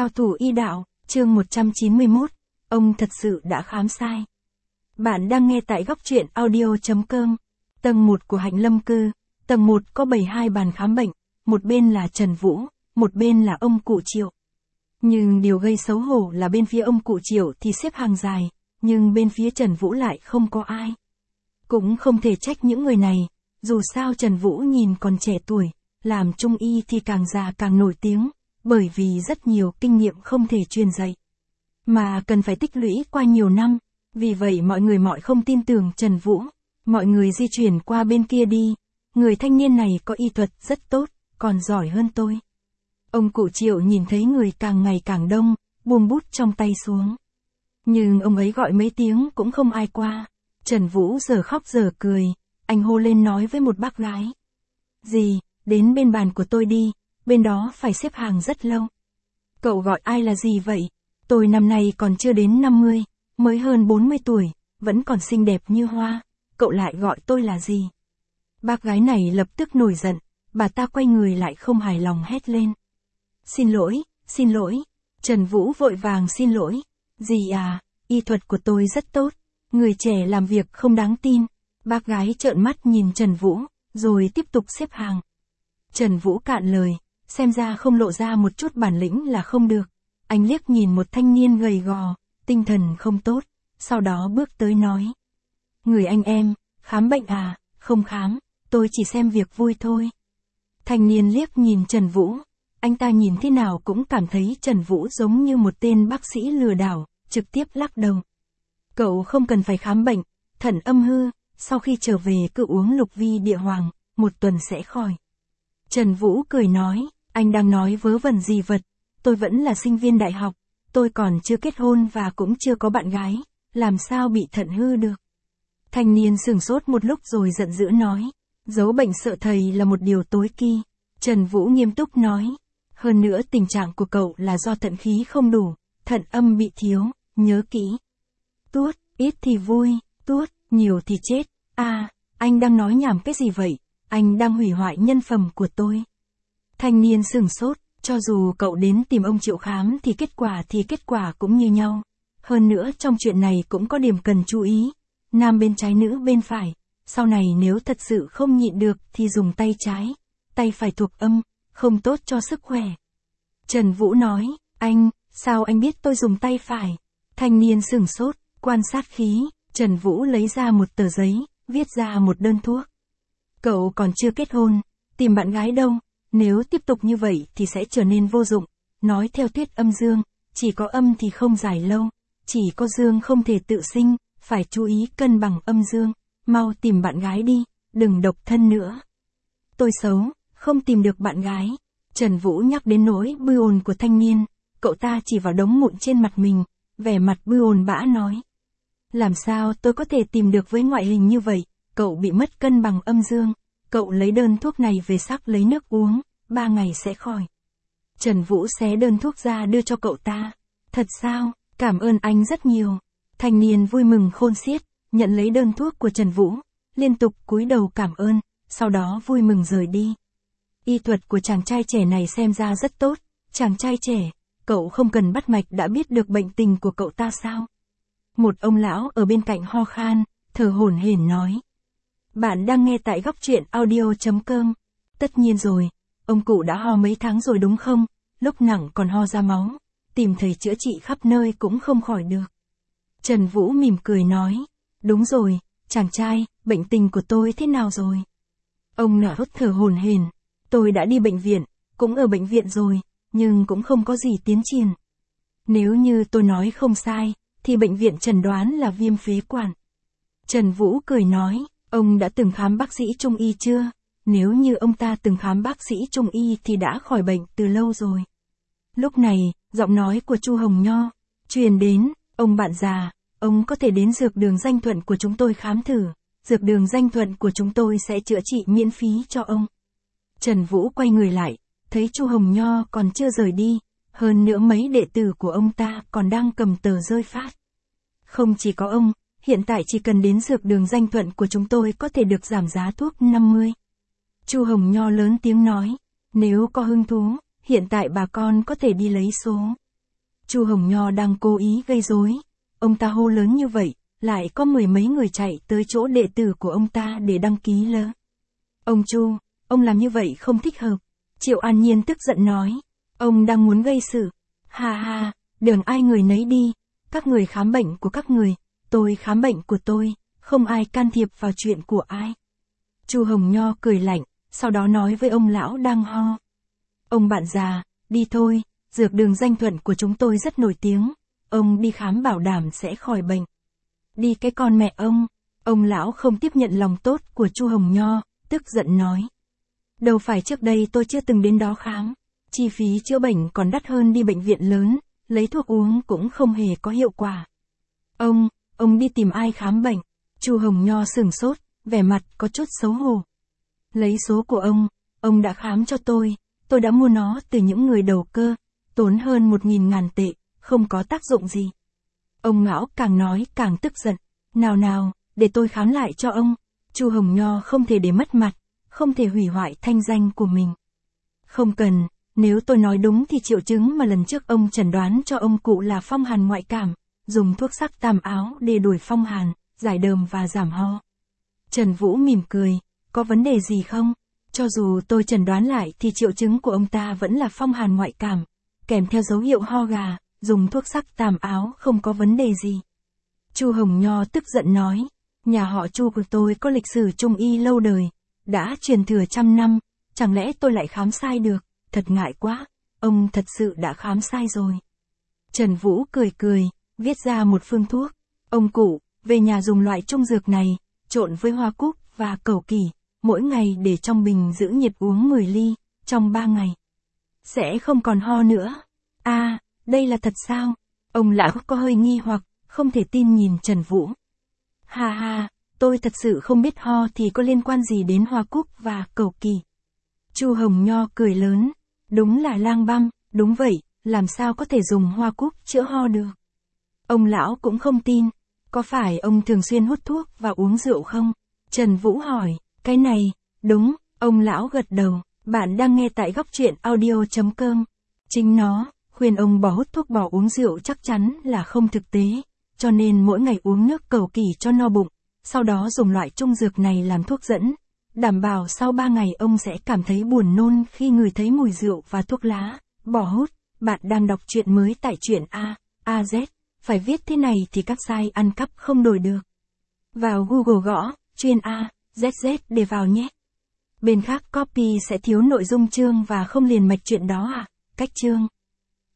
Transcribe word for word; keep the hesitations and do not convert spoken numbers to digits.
Cao thủ y đạo, chương một trăm chín mươi mốt, ông thật sự đã khám sai. Bạn đang nghe tại góc truyện audio chấm com. Tầng một của Hạnh Lâm Cư, tầng một có bày hai bàn khám bệnh, một bên là Trần Vũ, một bên là ông cụ Triệu. Nhưng điều gây xấu hổ là bên phía ông cụ Triệu thì xếp hàng dài, nhưng bên phía Trần Vũ lại không có ai. Cũng không thể trách những người này, dù sao Trần Vũ nhìn còn trẻ tuổi, làm trung y thì càng già càng nổi tiếng, bởi vì rất nhiều kinh nghiệm không thể truyền dạy, mà cần phải tích lũy qua nhiều năm, vì vậy mọi người mọi không tin tưởng Trần Vũ, mọi người di chuyển qua bên kia đi, người thanh niên này có y thuật rất tốt, còn giỏi hơn tôi. Ông cụ Triệu nhìn thấy người càng ngày càng đông, buông bút trong tay xuống. Nhưng ông ấy gọi mấy tiếng cũng không ai qua. Trần Vũ giờ khóc giờ cười, anh hô lên nói với một bác gái. Dì, đến bên bàn của tôi đi, bên đó phải xếp hàng rất lâu. Cậu gọi ai là gì vậy? Tôi năm nay còn chưa đến năm mươi, mới hơn bốn mươi tuổi, vẫn còn xinh đẹp như hoa, cậu lại gọi tôi là gì? Bác gái này lập tức nổi giận, bà ta quay người lại không hài lòng hét lên. Xin lỗi, xin lỗi. Trần Vũ vội vàng xin lỗi. Dì à, y thuật của tôi rất tốt, người trẻ làm việc không đáng tin. Bác gái trợn mắt nhìn Trần Vũ, rồi tiếp tục xếp hàng. Trần Vũ cạn lời, xem ra không lộ ra một chút bản lĩnh là không được. Anh liếc nhìn một thanh niên gầy gò, tinh thần không tốt, sau đó bước tới nói. Người anh em, khám bệnh à? Không khám, tôi chỉ xem việc vui thôi. Thanh niên liếc nhìn Trần Vũ, anh ta nhìn thế nào cũng cảm thấy Trần Vũ giống như một tên bác sĩ lừa đảo, trực tiếp lắc đầu. Cậu không cần phải khám bệnh, thận âm hư, sau khi trở về cứ uống lục vi địa hoàng, một tuần sẽ khỏi. Trần Vũ cười nói, anh đang nói vớ vẩn gì vật, tôi vẫn là sinh viên đại học, tôi còn chưa kết hôn và cũng chưa có bạn gái, làm sao bị thận hư được. Thanh niên sửng sốt một lúc rồi giận dữ nói, giấu bệnh sợ thầy là một điều tối kỵ. Trần Vũ nghiêm túc nói, hơn nữa tình trạng của cậu là do thận khí không đủ, thận âm bị thiếu, nhớ kỹ. Tuốt, ít thì vui, tuốt, nhiều thì chết. À, anh đang nói nhảm cái gì vậy? Anh đang hủy hoại nhân phẩm của tôi. Thanh niên sửng sốt, cho dù cậu đến tìm ông Triệu khám thì kết quả thì kết quả cũng như nhau. Hơn nữa trong chuyện này cũng có điểm cần chú ý. Nam bên trái nữ bên phải. Sau này nếu thật sự không nhịn được thì dùng tay trái. Tay phải thuộc âm, không tốt cho sức khỏe. Trần Vũ nói, anh, sao anh biết tôi dùng tay phải? Thanh niên sửng sốt, quan sát khí. Trần Vũ lấy ra một tờ giấy, viết ra một đơn thuốc. Cậu còn chưa kết hôn, tìm bạn gái đâu, nếu tiếp tục như vậy thì sẽ trở nên vô dụng. Nói theo thuyết âm dương, chỉ có âm thì không dài lâu, chỉ có dương không thể tự sinh, phải chú ý cân bằng âm dương, mau tìm bạn gái đi, đừng độc thân nữa. Tôi xấu, không tìm được bạn gái. Trần Vũ nhắc đến nỗi bư ồn của thanh niên, cậu ta chỉ vào đống mụn trên mặt mình, vẻ mặt bư ồn bã nói. Làm sao tôi có thể tìm được với ngoại hình như vậy, cậu bị mất cân bằng âm dương, cậu lấy đơn thuốc này về sắc lấy nước uống, ba ngày sẽ khỏi. Trần Vũ xé đơn thuốc ra đưa cho cậu ta. Thật sao, cảm ơn anh rất nhiều. Thanh niên vui mừng khôn xiết, nhận lấy đơn thuốc của Trần Vũ, liên tục cúi đầu cảm ơn, sau đó vui mừng rời đi. Y thuật của chàng trai trẻ này xem ra rất tốt, chàng trai trẻ, cậu không cần bắt mạch đã biết được bệnh tình của cậu ta sao? Một ông lão ở bên cạnh ho khan, thở hổn hển nói. Bạn đang nghe tại góc truyện audio chấm com. Tất nhiên rồi, ông cụ đã ho mấy tháng rồi đúng không? Lúc nặng còn ho ra máu, tìm thầy chữa trị khắp nơi cũng không khỏi được. Trần Vũ mỉm cười nói, đúng rồi, chàng trai, bệnh tình của tôi thế nào rồi? Ông nở hốt thở hổn hển, tôi đã đi bệnh viện, cũng ở bệnh viện rồi, nhưng cũng không có gì tiến triển. Nếu như tôi nói không sai, thì bệnh viện chẩn đoán là viêm phế quản. Trần Vũ cười nói, ông đã từng khám bác sĩ trung y chưa? Nếu như ông ta từng khám bác sĩ trung y thì đã khỏi bệnh từ lâu rồi. Lúc này, giọng nói của Chu Hồng Nho truyền đến, ông bạn già, ông có thể đến dược đường Danh Thuận của chúng tôi khám thử, dược đường Danh Thuận của chúng tôi sẽ chữa trị miễn phí cho ông. Trần Vũ quay người lại, thấy Chu Hồng Nho còn chưa rời đi, hơn nữa mấy đệ tử của ông ta còn đang cầm tờ rơi phát. Không chỉ có ông, hiện tại chỉ cần đến dược đường Danh Thuận của chúng tôi có thể được giảm giá thuốc năm mươi. Chu Hồng Nho lớn tiếng nói, nếu có hứng thú, hiện tại bà con có thể đi lấy số. Chu Hồng Nho đang cố ý gây rối. Ông ta hô lớn như vậy, lại có mười mấy người chạy tới chỗ đệ tử của ông ta để đăng ký lỡ. Ông Chu, ông làm như vậy không thích hợp. Triệu An Nhiên tức giận nói. Ông đang muốn gây sự. Ha ha, đường ai người nấy đi. Các người khám bệnh của các người, tôi khám bệnh của tôi, không ai can thiệp vào chuyện của ai. Chu Hồng Nho cười lạnh, sau đó nói với ông lão đang ho. Ông bạn già, đi thôi, dược đường Danh Thuận của chúng tôi rất nổi tiếng. Ông đi khám bảo đảm sẽ khỏi bệnh. Đi cái con mẹ ông. Ông lão không tiếp nhận lòng tốt của Chu Hồng Nho, tức giận nói. Đâu phải trước đây tôi chưa từng đến đó khám. Chi phí chữa bệnh còn đắt hơn đi bệnh viện lớn, lấy thuốc uống cũng không hề có hiệu quả. Ông, ông đi tìm ai khám bệnh? Chu Hồng Nho sửng sốt, vẻ mặt có chút xấu hổ. Lấy số của ông, ông đã khám cho tôi, tôi đã mua nó từ những người đầu cơ, tốn hơn một nghìn ngàn tệ, không có tác dụng gì. Ông lão càng nói càng tức giận. Nào nào, để tôi khám lại cho ông. Chu Hồng Nho không thể để mất mặt, không thể hủy hoại thanh danh của mình. Không cần, nếu tôi nói đúng thì triệu chứng mà lần trước ông chẩn đoán cho ông cụ là phong hàn ngoại cảm, dùng thuốc sắc tam áo để đuổi phong hàn, giải đờm và giảm ho. Trần Vũ mỉm cười, có vấn đề gì không? Cho dù tôi chẩn đoán lại thì triệu chứng của ông ta vẫn là phong hàn ngoại cảm, kèm theo dấu hiệu ho gà, dùng thuốc sắc tam áo không có vấn đề gì. Chu Hồng Nho tức giận nói, nhà họ Chu của tôi có lịch sử trung y lâu đời, đã truyền thừa trăm năm, chẳng lẽ tôi lại khám sai được, thật ngại quá, ông thật sự đã khám sai rồi. Trần Vũ cười cười, viết ra một phương thuốc, ông cụ, về nhà dùng loại trung dược này, trộn với hoa cúc và cẩu kỳ, mỗi ngày để trong bình giữ nhiệt uống mười ly, trong ba ngày. Sẽ không còn ho nữa. À, đây là thật sao? Ông lão có hơi nghi hoặc, không thể tin nhìn Trần Vũ. Ha ha, tôi thật sự không biết ho thì có liên quan gì đến hoa cúc và cẩu kỳ. Chu Hồng Nho cười lớn, đúng là lang băm, đúng vậy, làm sao có thể dùng hoa cúc chữa ho được. Ông lão cũng không tin, có phải ông thường xuyên hút thuốc và uống rượu không? Trần Vũ hỏi, cái này, đúng, ông lão gật đầu, bạn đang nghe tại góc truyện audio chấm com. Chính nó, khuyên ông bỏ hút thuốc bỏ uống rượu chắc chắn là không thực tế, cho nên mỗi ngày uống nước cẩu kỳ cho no bụng, sau đó dùng loại trung dược này làm thuốc dẫn, đảm bảo sau ba ngày ông sẽ cảm thấy buồn nôn khi ngửi thấy mùi rượu và thuốc lá, bỏ hút. Bạn đang đọc truyện mới tại truyện A, A Z, phải viết thế này thì các site ăn cắp không đổi được. Vào Google gõ, chuyên A, Z Z để vào nhé. Bên khác copy sẽ thiếu nội dung chương và không liền mạch chuyện đó à, cách chương.